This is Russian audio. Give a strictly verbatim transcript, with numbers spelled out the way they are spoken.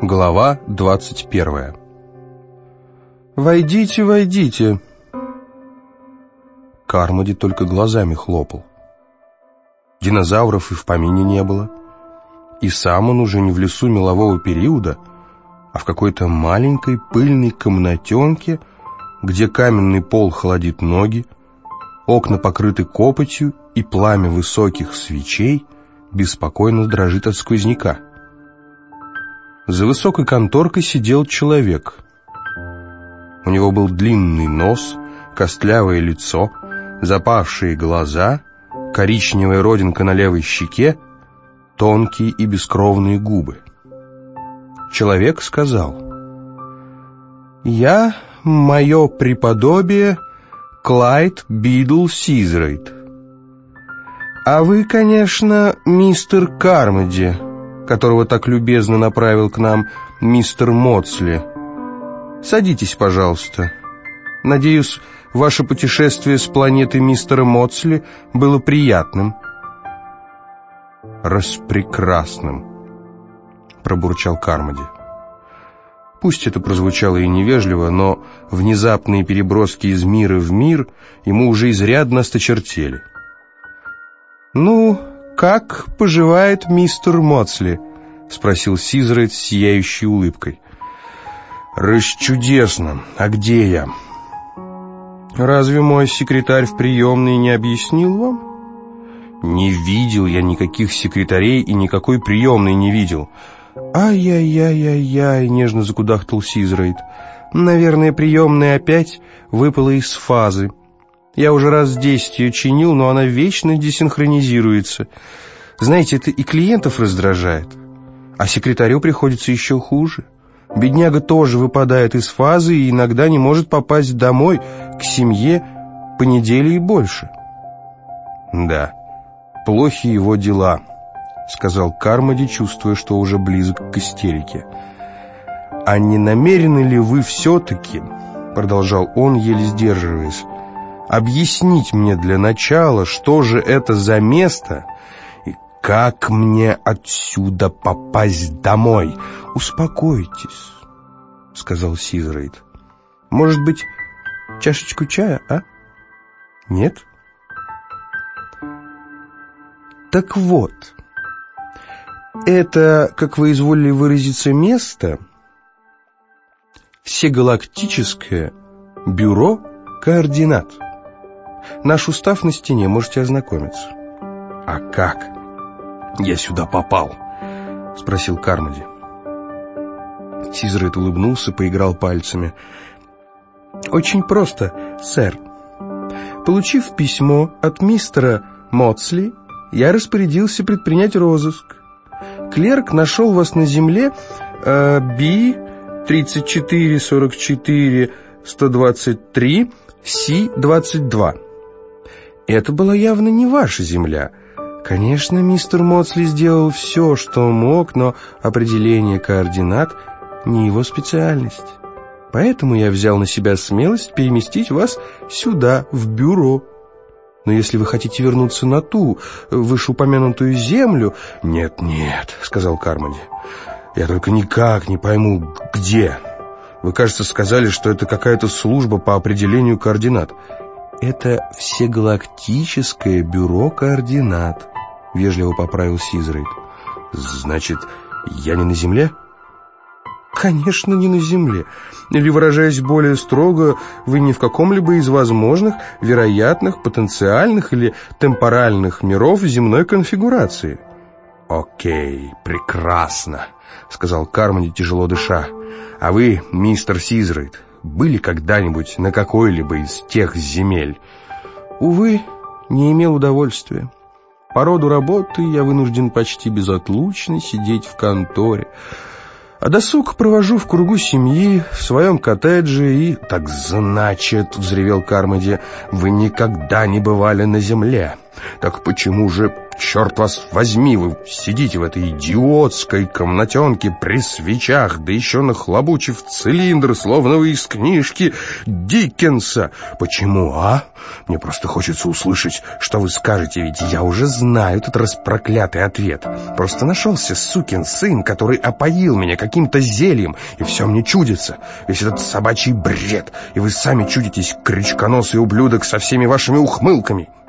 Глава двадцать первая. «Войдите, войдите!» Кармоди только глазами хлопал. Динозавров и в помине не было. И сам он уже не в лесу мелового периода, а в какой-то маленькой пыльной комнатенке, где каменный пол холодит ноги, окна покрыты копотью, и пламя высоких свечей беспокойно дрожит от сквозняка. За высокой конторкой сидел человек. У него был длинный нос, костлявое лицо, запавшие глаза, коричневая родинка на левой щеке, тонкие и бескровные губы. Человек сказал: «Я, мое преподобие, Клайд Бидл Сизрейд. А вы, конечно, мистер Кармоди, которого так любезно направил к нам мистер Моцли. Садитесь, пожалуйста. Надеюсь, ваше путешествие с планеты мистера Моцли было приятным». «Распрекрасным», — пробурчал Кармоди. Пусть это прозвучало и невежливо, но внезапные переброски из мира в мир ему уже изрядно осточертели. «Ну, как поживает мистер Моцли?» — спросил Сизрейд с сияющей улыбкой. «Расчудесно. А где я?» «Разве мой секретарь в приемной не объяснил вам?» «Не видел я никаких секретарей и никакой приемной не видел». «Ай-яй-яй-яй-яй», — нежно закудахтал Сизрейд. «Наверное, приемная опять выпала из фазы. Я уже раз десять ее чинил, но она вечно десинхронизируется. Знаете, это и клиентов раздражает. А секретарю приходится еще хуже. Бедняга тоже выпадает из фазы и иногда не может попасть домой, к семье, по неделе и больше». «Да, плохи его дела», — сказал Кармоди, чувствуя, что уже близок к истерике. «А не намерены ли вы все-таки, — продолжал он, еле сдерживаясь, — объяснить мне для начала, что же это за место и как мне отсюда попасть домой?» «Успокойтесь», — сказал Сизрейд. «Может быть, чашечку чая, а? Нет?» «Так вот, это, как вы изволили выразиться, место — Всегалактическое бюро координат. Наш устав на стене, можете ознакомиться». «А как я сюда попал?» — спросил Кармоди. Сизрейд улыбнулся, поиграл пальцами. «Очень просто, сэр. Получив письмо от мистера Моцли, я распорядился предпринять розыск. Клерк нашел вас на земле э, Би тридцать четыре сорок четыре сто двадцать три Си двадцать два. Это была явно не ваша земля. Конечно, мистер Моцли сделал все, что мог, но определение координат не его специальность. Поэтому я взял на себя смелость переместить вас сюда, в бюро. Но если вы хотите вернуться на ту вышеупомянутую землю...» «Нет, нет», — сказал Кармоди. «Я только никак не пойму, где. Вы, кажется, сказали, что это какая-то служба по определению координат». «Это Всегалактическое бюро координат», — вежливо поправил Сизрейд. «Значит, я не на Земле?» «Конечно, не на Земле. Или, выражаясь более строго, вы не в каком-либо из возможных, вероятных, потенциальных или темпоральных миров земной конфигурации». «Окей, прекрасно», — сказал Кармоди, тяжело дыша. «А вы, мистер Сизрейд, были когда-нибудь на какой-либо из тех земель?» «Увы, не имел удовольствия. По роду работы я вынужден почти безотлучно сидеть в конторе. А досуг провожу в кругу семьи, в своем коттедже и...» «Так значит, — взревел Кармоди, — вы никогда не бывали на земле. Так почему же, черт вас возьми, вы сидите в этой идиотской комнатенке при свечах, да еще нахлобучив цилиндр, словно вы из книжки Диккенса? Почему, а? Мне просто хочется услышать, что вы скажете, ведь я уже знаю этот распроклятый ответ. Просто нашелся сукин сын, который опоил меня каким-то зельем, и все мне чудится. Весь этот собачий бред, и вы сами чудитесь, крючконосый ублюдок со всеми вашими ухмылками.